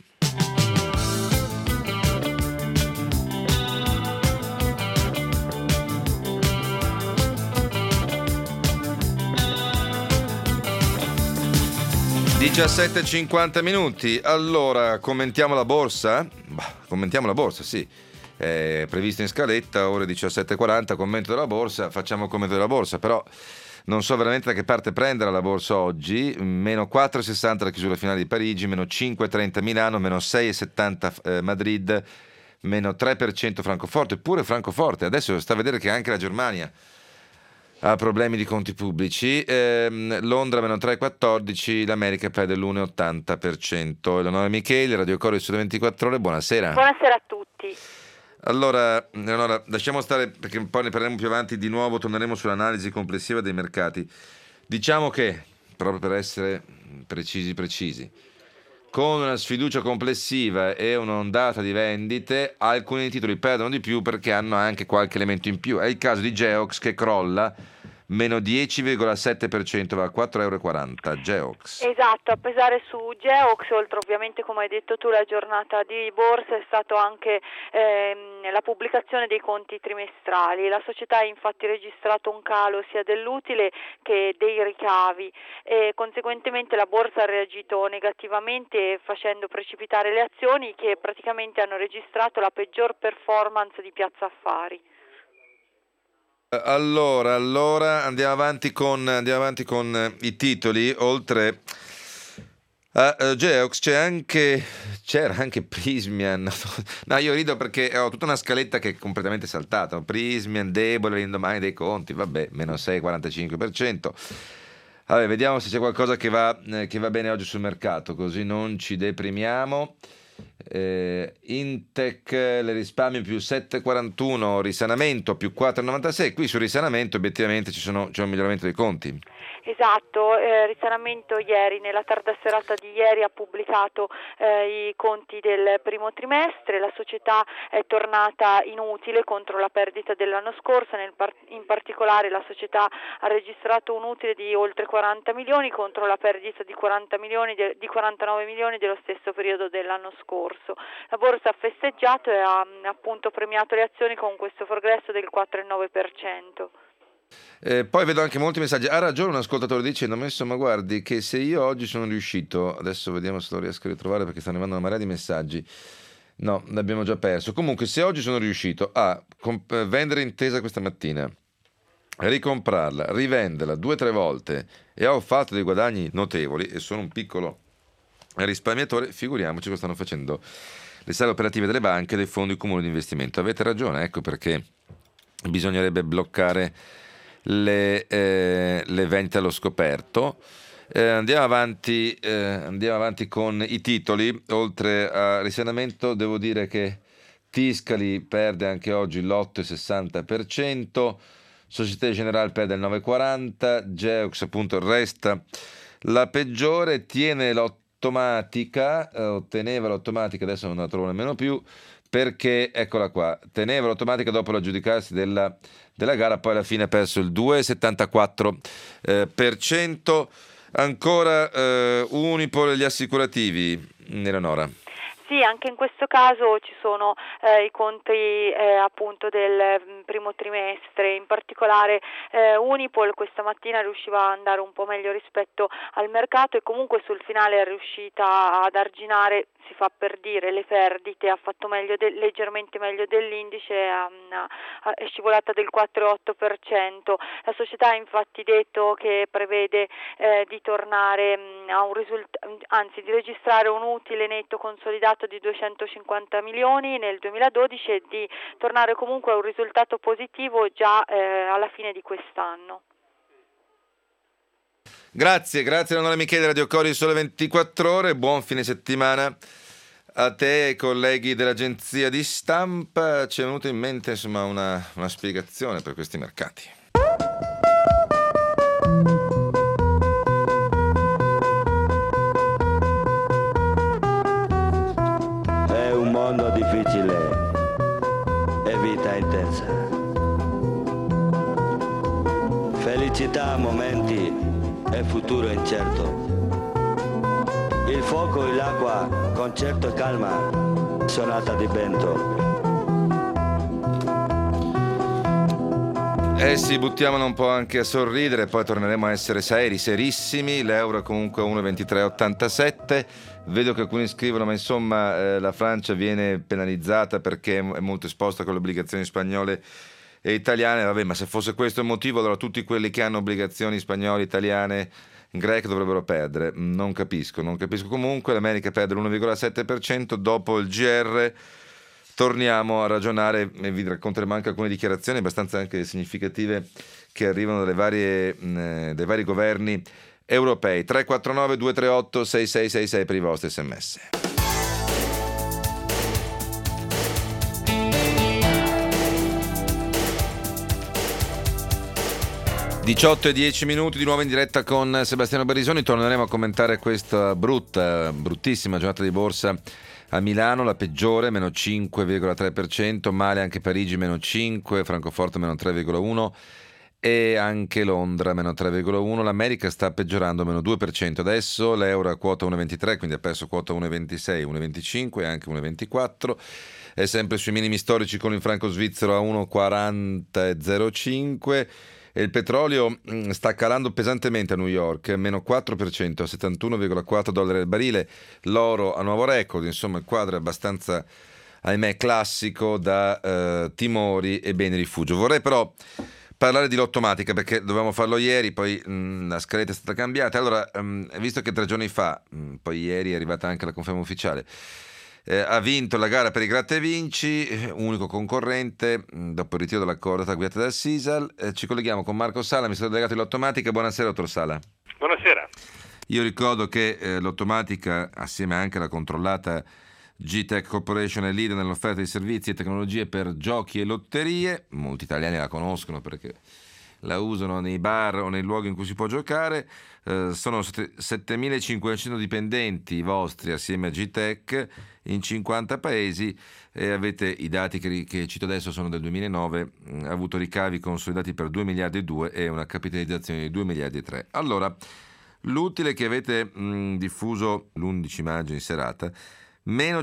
(17:50). Allora, commentiamo la borsa? Commentiamo la borsa, sì. È previsto in scaletta, ore 17:40, commento della borsa, facciamo il commento della borsa, però non so veramente da che parte prendere la borsa oggi. Meno 4,60 la chiusura finale di Parigi, meno 5,30 Milano, meno 6,70 Madrid, meno 3% Francoforte. Eppure Francoforte, adesso sta a vedere che anche la Germania ha problemi di conti pubblici. Londra meno 3,14, l'America perde l'1,80%. Eleonora Micheli, Radio Coro Sud 24 Ore, buonasera. Buonasera a tutti. Allora, lasciamo stare, perché poi ne parleremo più avanti di nuovo, torneremo sull'analisi complessiva dei mercati. Diciamo che, proprio per essere precisi, con una sfiducia complessiva e un'ondata di vendite, alcuni titoli perdono di più perché hanno anche qualche elemento in più. È il caso di Geox che crolla, meno 10,7%, va a 4,40 €. Geox. Esatto, a pesare su Geox, oltre ovviamente, come hai detto tu, la giornata di borsa, è stato anche la pubblicazione dei conti trimestrali. La società ha infatti registrato un calo sia dell'utile che dei ricavi e conseguentemente la borsa ha reagito negativamente, facendo precipitare le azioni che praticamente hanno registrato la peggior performance di Piazza Affari. Allora andiamo avanti con i titoli. Oltre a Geox c'era anche Prismian. No, io rido perché ho tutta una scaletta che è completamente saltata. Prismian debole l'indomani dei conti, vabbè, meno 6,45%. Vabbè, vediamo se c'è qualcosa che va bene oggi sul mercato, così non ci deprimiamo. Intec, le risparmio più 7,41, risanamento più 4,96. Qui sul risanamento obiettivamente c'è un miglioramento dei conti. Esatto, risanamento ieri, nella tarda serata di ieri ha pubblicato i conti del primo trimestre. La società è tornata in utile contro la perdita dell'anno scorso, in particolare la società ha registrato un utile di oltre 40 milioni contro la perdita di 49 milioni dello stesso periodo dell'anno scorso. La borsa ha festeggiato e ha appunto premiato le azioni con questo progresso del 4,9%. Poi vedo anche molti messaggi. Ha ragione un ascoltatore dicendo: insomma, guardi che se io oggi sono riuscito, adesso vediamo se lo riesco a ritrovare perché stanno arrivando una marea di messaggi. No, l'abbiamo già perso. Comunque, se oggi sono riuscito a vendere Intesa questa mattina, ricomprarla, rivenderla 2 o 3 volte e ho fatto dei guadagni notevoli e sono un piccolo risparmiatore, figuriamoci cosa stanno facendo le sale operative delle banche e dei fondi comuni di investimento. Avete ragione, ecco perché bisognerebbe bloccare le vendite allo scoperto. Andiamo avanti con i titoli. Oltre a risanamento devo dire che Tiscali perde anche oggi l'8,60%, Société Générale perde il 9,40%, Geox appunto resta la peggiore, tiene l'automatica, otteneva l'automatica, adesso non la trovo nemmeno più, perché eccola qua, teneva l'automatica dopo l'aggiudicarsi della gara, poi alla fine ha perso il 2,74%. Ancora Unipol e gli assicurativi, Eleonora. Sì, anche in questo caso ci sono i conti appunto del primo trimestre, in particolare Unipol questa mattina riusciva ad andare un po' meglio rispetto al mercato e comunque sul finale è riuscita ad arginare, si fa per dire, le perdite, ha fatto leggermente meglio dell'indice, è scivolata del 4,8%. La società ha infatti detto che prevede di tornare di registrare un utile netto consolidato di 250 milioni nel 2012 e di tornare comunque a un risultato positivo già alla fine di quest'anno. Grazie Eleonora Michele, Radio Cori Sole 24 Ore, buon fine settimana a te e ai colleghi dell'agenzia di stampa. Ci è venuta in mente insomma una spiegazione per questi mercati. Difficile e vita intensa, felicità a momenti e futuro incerto, il fuoco e l'acqua concerto e calma, sonata di vento. Sì, buttiamola un po' anche a sorridere, poi torneremo a essere serissimi. L'euro è comunque 1,2387. Vedo che alcuni scrivono, ma insomma la Francia viene penalizzata perché è molto esposta con le obbligazioni spagnole e italiane. Vabbè, ma se fosse questo il motivo, allora tutti quelli che hanno obbligazioni spagnole, italiane, greche dovrebbero perdere. Non capisco. Comunque l'America perde l'1,7% dopo il GR. Torniamo a ragionare e vi racconteremo anche alcune dichiarazioni abbastanza anche significative che arrivano dai vari governi europei. 349 238 6666 per i vostri sms. e 10 minuti di nuovo in diretta con Sebastiano Barisoni. Torneremo a commentare questa bruttissima giornata di borsa a Milano, la peggiore, meno 5,3%, male anche Parigi, meno 5%, Francoforte, meno 3,1%, e anche Londra, meno 3,1%. L'America sta peggiorando, meno 2%. Adesso l'euro è a quota 1,23, quindi ha perso quota 1,26, 1,25 e anche 1,24. È sempre sui minimi storici con il franco svizzero a 1,40,05. E il petrolio sta calando pesantemente a New York, meno 4%, a $71,4 al barile. L'oro a nuovo record. Insomma, il quadro è abbastanza, ahimè, classico da timori e beni rifugio. Vorrei però parlare di Lottomatica, perché dovevamo farlo ieri, poi la scaletta è stata cambiata. Allora, visto che 3 giorni fa, poi ieri è arrivata anche la conferma ufficiale, ha vinto la gara per i Gratta e Vinci, unico concorrente, dopo il ritiro dell'accordo tra guidata dal Sisal. Ci colleghiamo con Marco Sala, amministratore delegato di Lottomatica. Buonasera, dottor Sala. Buonasera. Io ricordo che Lottomatica, assieme anche alla controllata G-Tech Corporation, è leader nell'offerta di servizi e tecnologie per giochi e lotterie. Molti italiani la conoscono perché la usano nei bar o nei luoghi in cui si può giocare. Sono 7.500 dipendenti vostri assieme a G-Tech in 50 paesi, e avete i dati che cito adesso, sono del 2009, ha avuto ricavi consolidati per 2 miliardi e 2 e una capitalizzazione di 2 miliardi e 3. Allora, l'utile che avete diffuso l'11 maggio in serata, meno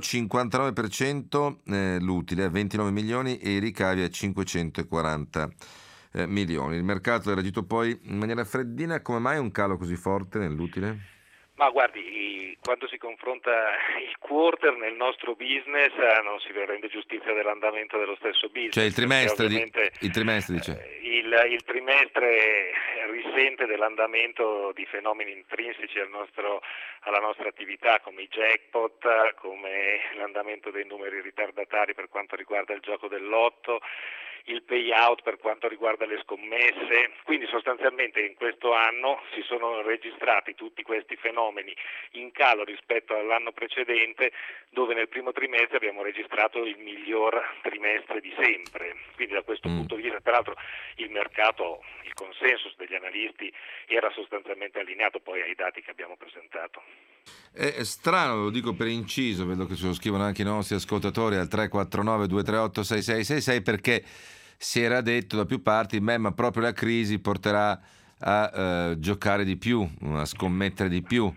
59% l'utile a 29 milioni e i ricavi a 540 milioni. Il mercato ha reagito poi in maniera freddina. Come mai un calo così forte nell'utile? Ma guardi, quando si confronta il quarter nel nostro business non si rende giustizia dell'andamento dello stesso business. Cioè il trimestre, dice. Il trimestre risente dell'andamento di fenomeni intrinseci alla nostra attività, come i jackpot, come l'andamento dei numeri ritardatari per quanto riguarda il gioco del lotto, il payout per quanto riguarda le scommesse. Quindi sostanzialmente in questo anno si sono registrati tutti questi fenomeni in calo rispetto all'anno precedente, dove nel primo trimestre abbiamo registrato il miglior trimestre di sempre. Quindi da questo punto di vista, peraltro, il mercato, il consensus degli analisti era sostanzialmente allineato poi ai dati che abbiamo presentato. È strano, lo dico per inciso, vedo che ce lo scrivono anche i nostri ascoltatori al 349-238-6666, perché si era detto da più parti, ma proprio la crisi porterà a giocare di più, a scommettere di più.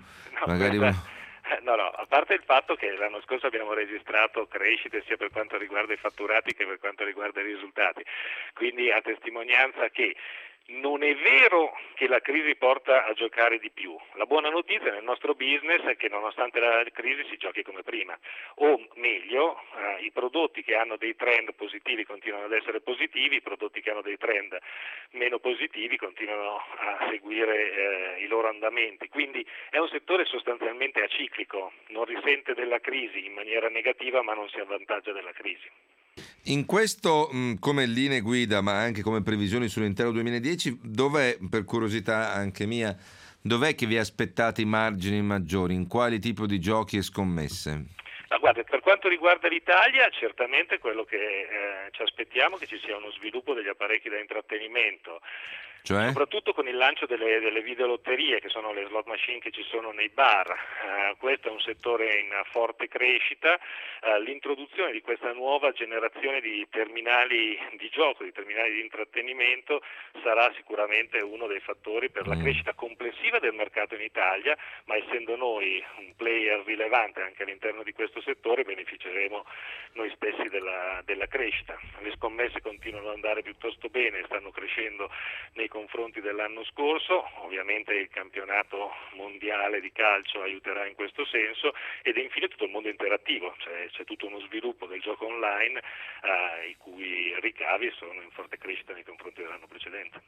No, a parte il fatto che l'anno scorso abbiamo registrato crescite sia per quanto riguarda i fatturati che per quanto riguarda i risultati, quindi a testimonianza che non è vero che la crisi porta a giocare di più. La buona notizia nel nostro business è che nonostante la crisi si giochi come prima, o meglio, i prodotti che hanno dei trend positivi continuano ad essere positivi, i prodotti che hanno dei trend meno positivi continuano a seguire i loro andamenti. Quindi è un settore sostanzialmente aciclico, non risente della crisi in maniera negativa, ma non si avvantaggia della crisi. In questo, come linee guida, ma anche come previsioni sull'intero 2010, dov'è, per curiosità anche mia, dov'è che vi aspettate i margini maggiori? In quali tipo di giochi e scommesse? Ma guarda, per quanto riguarda l'Italia, certamente quello che ci aspettiamo è che ci sia uno sviluppo degli apparecchi da intrattenimento. Cioè? Soprattutto con il lancio delle videolotterie, che sono le slot machine che ci sono nei bar. Questo è un settore in forte crescita. L'introduzione di questa nuova generazione di terminali di gioco, di terminali di intrattenimento, sarà sicuramente uno dei fattori per la crescita complessiva del mercato in Italia, ma essendo noi un player rilevante anche all'interno di questo settore, beneficeremo noi stessi della crescita. Le scommesse continuano ad andare piuttosto bene, stanno crescendo nei confronti dell'anno scorso. Ovviamente il campionato mondiale di calcio aiuterà in questo senso, ed infine tutto il mondo interattivo, cioè c'è tutto uno sviluppo del gioco online i cui ricavi sono in forte crescita nei confronti dell'anno precedente.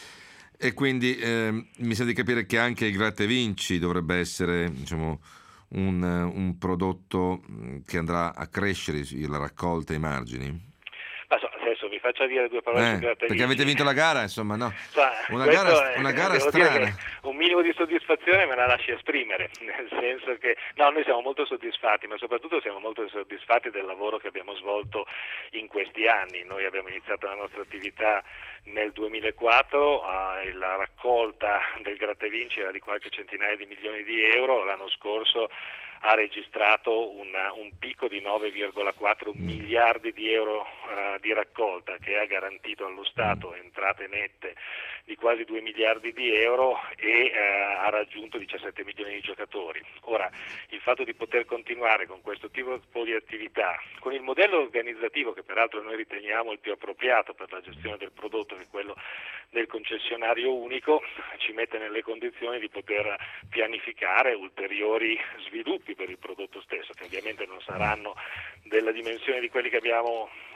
E quindi mi sa di capire che anche il Gratta e Vinci dovrebbe essere, diciamo, un prodotto che andrà a crescere la raccolta e i margini. Adesso vi faccio dire due parole su Gratta e Vinci. Perché avete vinto la gara, insomma, no? Una gara strana. Un minimo di soddisfazione me la lasci esprimere, nel senso che noi siamo molto soddisfatti, ma soprattutto siamo molto soddisfatti del lavoro che abbiamo svolto in questi anni. Noi abbiamo iniziato la nostra attività nel 2004, la raccolta del Gratta e Vinci era di qualche centinaia di milioni di euro, l'anno scorso ha registrato un picco di 9,4 miliardi di euro di raccolta, che ha garantito allo Stato entrate nette di quasi 2 miliardi di euro e ha raggiunto 17 milioni di giocatori. Ora, il fatto di poter continuare con questo tipo di attività, con il modello organizzativo che peraltro noi riteniamo il più appropriato per la gestione del prodotto, che è quello del concessionario unico, ci mette nelle condizioni di poter pianificare ulteriori sviluppi per il prodotto stesso, che ovviamente non saranno della dimensione di quelli che abbiamo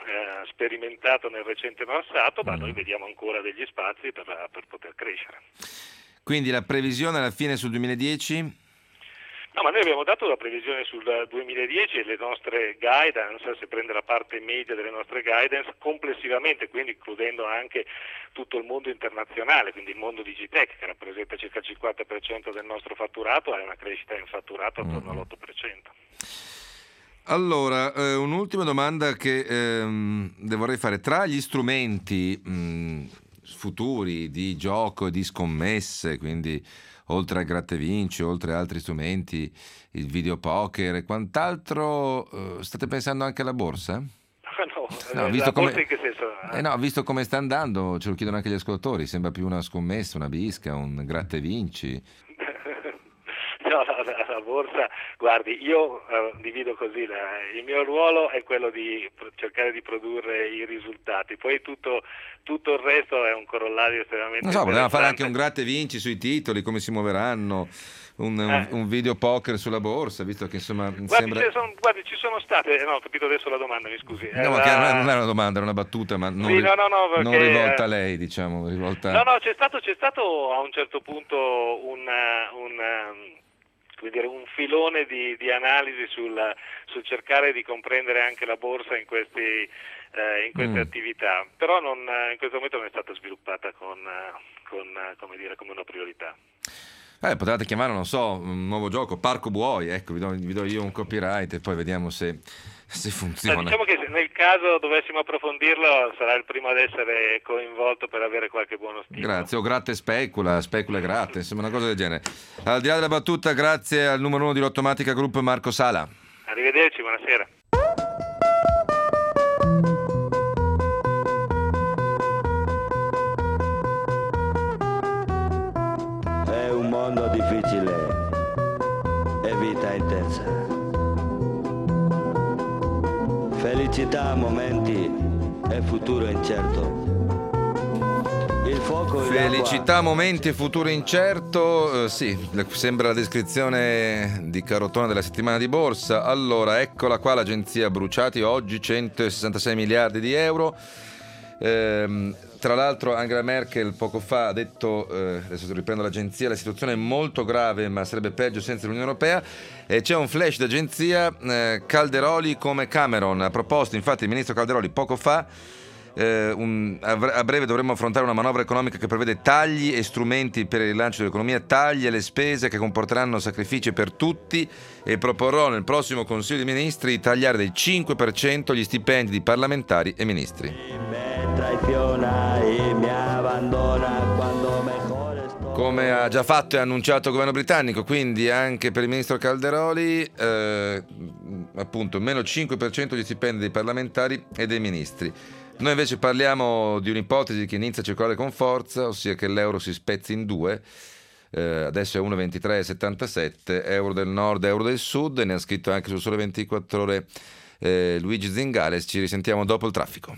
sperimentato nel recente passato, ma noi vediamo ancora degli spazi per poter crescere. Quindi la previsione alla fine sul 2010? No, ma noi abbiamo dato la previsione sul 2010 e le nostre guidance, se prende la parte media delle nostre guidance, complessivamente, quindi includendo anche tutto il mondo internazionale, quindi il mondo Digitech, che rappresenta circa il 50% del nostro fatturato, ha una crescita in fatturato attorno all'8%. Allora, un'ultima domanda che vorrei fare. Tra gli strumenti futuri di gioco e di scommesse, quindi oltre al gratta e vinci, oltre a altri strumenti, il videopoker e quant'altro, state pensando anche alla borsa? No, visto borsa in che senso? No, visto come sta andando, ce lo chiedono anche gli ascoltatori, sembra più una scommessa, una bisca, un gratta e vinci. No, la borsa, guardi, io divido così, il mio ruolo è quello di cercare di produrre i risultati, poi tutto il resto è un corollario estremamente Non so, potevamo fare anche un interessante. gratta e vinci sui titoli, come si muoveranno, un video poker sulla borsa, visto che insomma Guardi, sembra... ci sono state, no, ho capito adesso la domanda, mi scusi. No, ma che non è una domanda, era una battuta, ma non, Sì, no, perché, non rivolta a lei, diciamo, rivolta... No, c'è stato a un certo punto un filone di analisi sul cercare di comprendere anche la borsa in queste attività, però in questo momento non è stata sviluppata come una priorità. Potete chiamare, non so, un nuovo gioco, Parco Buoi, ecco, vi do io un copyright e poi vediamo se funziona. Diciamo che nel caso dovessimo approfondirlo sarà il primo ad essere coinvolto per avere qualche buono stimolo. Grazie, o gratta e specula e gratta, insomma una cosa del genere. Al di là della battuta, grazie al numero 1 di Lottomatica Group, Marco Sala. Arrivederci, buonasera. È un mondo difficile e vita intensa. Felicità a momenti e futuro incerto. Il fuoco e Felicità, momenti e futuro incerto, sì, sembra la descrizione di carotone della settimana di borsa. Allora, eccola qua l'agenzia bruciati oggi 166 miliardi di euro. Tra l'altro Angela Merkel poco fa ha detto, adesso riprendo l'agenzia, la situazione è molto grave ma sarebbe peggio senza l'Unione Europea, e c'è un flash d'agenzia, Calderoli come Cameron. Ha proposto infatti il ministro Calderoli poco fa, a breve dovremmo affrontare una manovra economica che prevede tagli e strumenti per il rilancio dell'economia, tagli alle spese che comporteranno sacrifici per tutti, e proporrò nel prossimo Consiglio dei Ministri di tagliare del 5% gli stipendi di parlamentari e ministri. Come ha già fatto e annunciato il governo britannico, quindi anche per il ministro Calderoli, appunto meno 5% gli stipendi dei parlamentari e dei ministri. Noi invece parliamo di un'ipotesi che inizia a circolare con forza, ossia che l'euro si spezzi in due. Adesso è 1,2377, euro del nord, euro del sud, e ne ha scritto anche su Sole 24 Ore Luigi Zingales. Ci risentiamo dopo il traffico.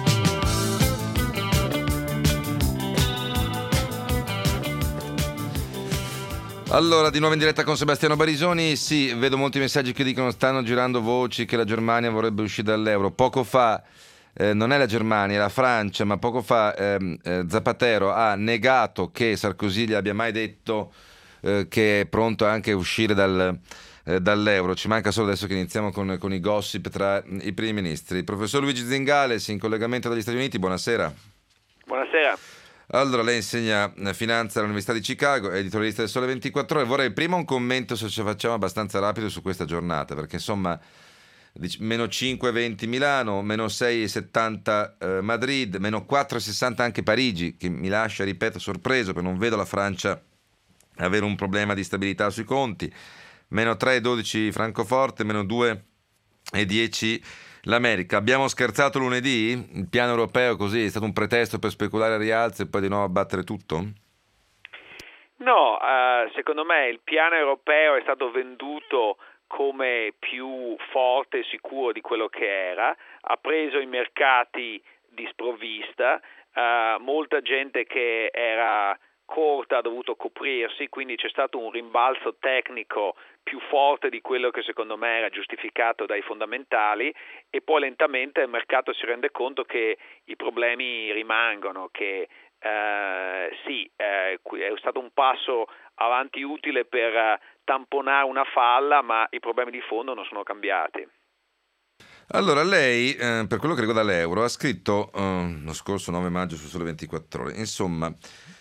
Allora, di nuovo in diretta con Sebastiano Barisoni. Sì, vedo molti messaggi che dicono stanno girando voci che la Germania vorrebbe uscire dall'euro. Poco fa, non è la Germania, è la Francia, ma poco fa Zapatero ha negato che Sarkozy gli abbia mai detto che è pronto anche a uscire dall'euro. Ci manca solo adesso che iniziamo con i gossip tra i primi ministri. Il professor Luigi Zingales in collegamento dagli Stati Uniti, buonasera. Buonasera. Allora, lei insegna finanza all'Università di Chicago, è editorialista del Sole 24 Ore. Vorrei prima un commento, se ce la facciamo abbastanza rapido, su questa giornata, perché insomma meno 5,20 Milano, meno 6,70 Madrid, meno 4,60 anche Parigi, che mi lascia, ripeto, sorpreso, perché non vedo la Francia avere un problema di stabilità sui conti, meno 3,12 Francoforte, meno 2,10 l'America. Abbiamo scherzato lunedì? Il piano europeo così è stato un pretesto per speculare a rialzo e poi di nuovo abbattere tutto? No, secondo me il piano europeo è stato venduto come più forte e sicuro di quello che era, ha preso i mercati di sprovvista, molta gente che era corta ha dovuto coprirsi, quindi c'è stato un rimbalzo tecnico più forte di quello che secondo me era giustificato dai fondamentali, e poi lentamente il mercato si rende conto che i problemi rimangono, che è stato un passo avanti utile per tamponare una falla, ma i problemi di fondo non sono cambiati. Allora, lei, per quello che riguarda l'euro, ha scritto lo scorso 9 maggio su Sole 24 Ore, insomma,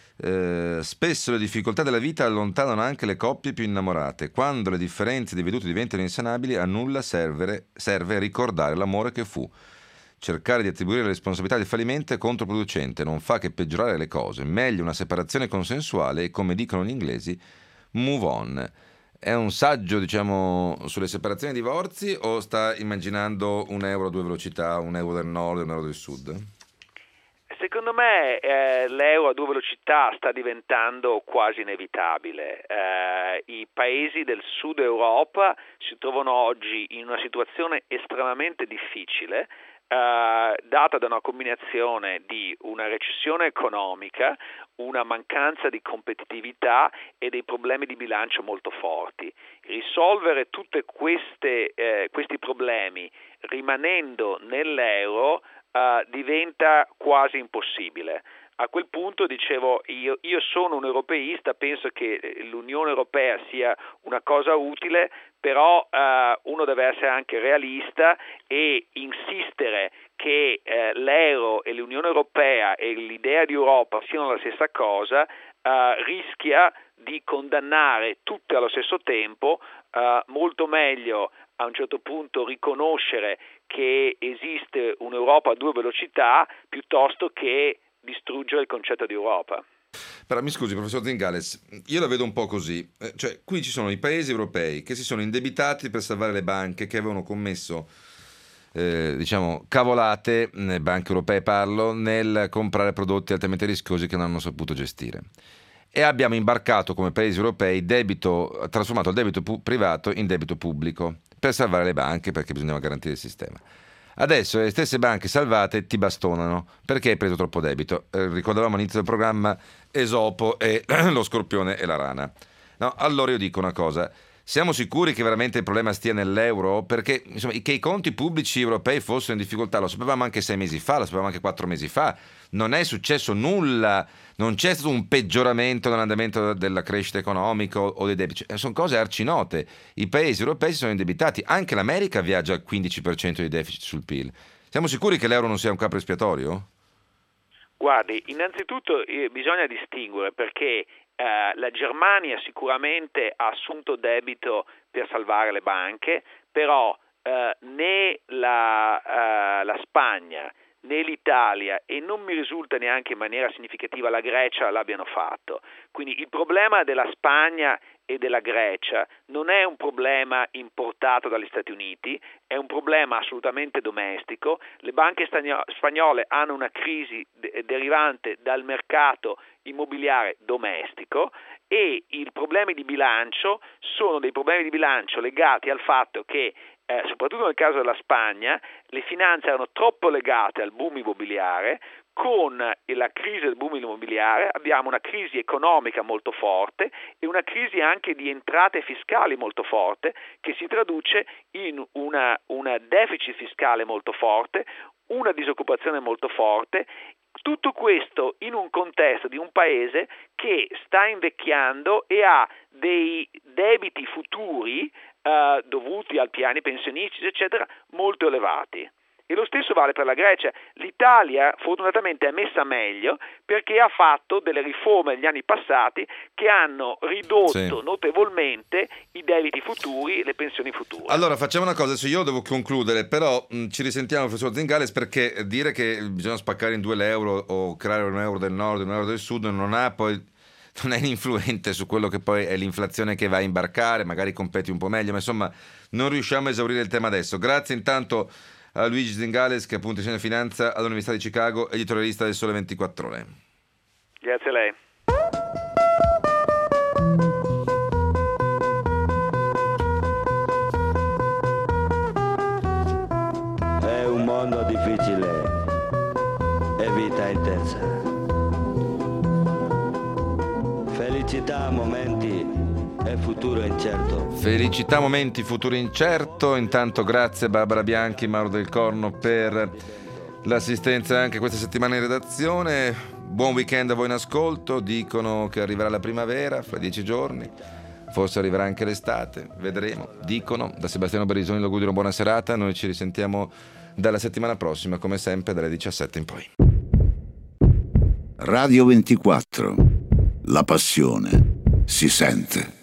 spesso le difficoltà della vita allontanano anche le coppie più innamorate. Quando le differenze di vedute diventano insanabili, a nulla serve ricordare l'amore che fu. Cercare di attribuire la responsabilità del fallimento è controproducente, non fa che peggiorare le cose. Meglio una separazione consensuale e, come dicono gli inglesi, move on. È un saggio, diciamo, sulle separazioni e divorzi, o sta immaginando un euro a due velocità, un euro del nord e un euro del sud? Secondo me l'euro a due velocità sta diventando quasi inevitabile. I paesi del sud Europa si trovano oggi in una situazione estremamente difficile, data da una combinazione di una recessione economica, una mancanza di competitività e dei problemi di bilancio molto forti. Risolvere tutti questi problemi rimanendo nell'euro diventa quasi impossibile. A quel punto dicevo, io sono un europeista, penso che l'Unione Europea sia una cosa utile, però uno deve essere anche realista e insistere che l'euro e l'Unione Europea e l'idea di Europa siano la stessa cosa, rischia di condannare tutte allo stesso tempo. Molto meglio a un certo punto riconoscere che esiste un'Europa a due velocità piuttosto che distruggere il concetto di Europa. Però mi scusi, professor Zingales, io la vedo un po' così, cioè qui ci sono i paesi europei che si sono indebitati per salvare le banche, che avevano commesso cavolate, banche europee parlo, nel comprare prodotti altamente rischiosi che non hanno saputo gestire, e abbiamo imbarcato come paesi europei trasformato il debito privato in debito pubblico per salvare le banche, perché bisognava garantire il sistema. Adesso le stesse banche salvate ti bastonano perché hai preso troppo debito. Ricordavamo all'inizio del programma Esopo e lo scorpione e la rana. No, allora io dico una cosa: siamo sicuri che veramente il problema stia nell'euro? Perché insomma, che i conti pubblici europei fossero in difficoltà lo sapevamo anche 6 mesi fa, lo sapevamo anche 4 mesi fa. Non è successo nulla, non c'è stato un peggioramento nell'andamento della crescita economica o dei debiti. Sono cose arcinote. I paesi europei si sono indebitati, anche l'America viaggia al 15% di deficit sul PIL. Siamo sicuri che l'euro non sia un capro espiatorio? Guardi, innanzitutto bisogna distinguere, perché la Germania sicuramente ha assunto debito per salvare le banche, però né la Spagna né l'Italia, e non mi risulta neanche in maniera significativa la Grecia, l'abbiano fatto. Quindi il problema della Spagna e della Grecia non è un problema importato dagli Stati Uniti, è un problema assolutamente domestico. Le banche spagnole hanno una crisi derivante dal mercato immobiliare domestico, e i problemi di bilancio sono dei problemi di bilancio legati al fatto che soprattutto nel caso della Spagna, le finanze erano troppo legate al boom immobiliare. Con la crisi del boom immobiliare abbiamo una crisi economica molto forte e una crisi anche di entrate fiscali molto forte, che si traduce in una deficit fiscale molto forte, una disoccupazione molto forte. Tutto questo in un contesto di un paese che sta invecchiando e ha dei debiti futuri dovuti ai piani pensionistici, eccetera, molto elevati. E lo stesso vale per la Grecia. L'Italia fortunatamente è messa meglio perché ha fatto delle riforme negli anni passati che hanno ridotto notevolmente i debiti futuri e le pensioni future. Allora facciamo una cosa, adesso io devo concludere, però ci risentiamo, professor Zingales, perché dire che bisogna spaccare in due l'euro o creare un euro del nord e un euro del sud non è influente su quello che poi è l'inflazione che va a imbarcare, magari competi un po' meglio, ma insomma non riusciamo a esaurire il tema adesso. Grazie intanto a Luigi Zingales, che appunto insegna finanza all'Università di Chicago, editorialista del Sole 24 Ore. Grazie a lei. È un mondo difficile e vita intensa. Felicità, momenti e futuro incerto. Felicità, momenti, futuro incerto. Intanto grazie Barbara Bianchi, Mauro Del Corno per l'assistenza anche questa settimana in redazione. Buon weekend a voi in ascolto. Dicono che arriverà la primavera fra 10 giorni, forse arriverà anche l'estate, vedremo. Dicono. Da Sebastiano Barisoni l'augurio di una buona serata. Noi ci risentiamo dalla settimana prossima, come sempre dalle 17 in poi. Radio 24, la passione si sente.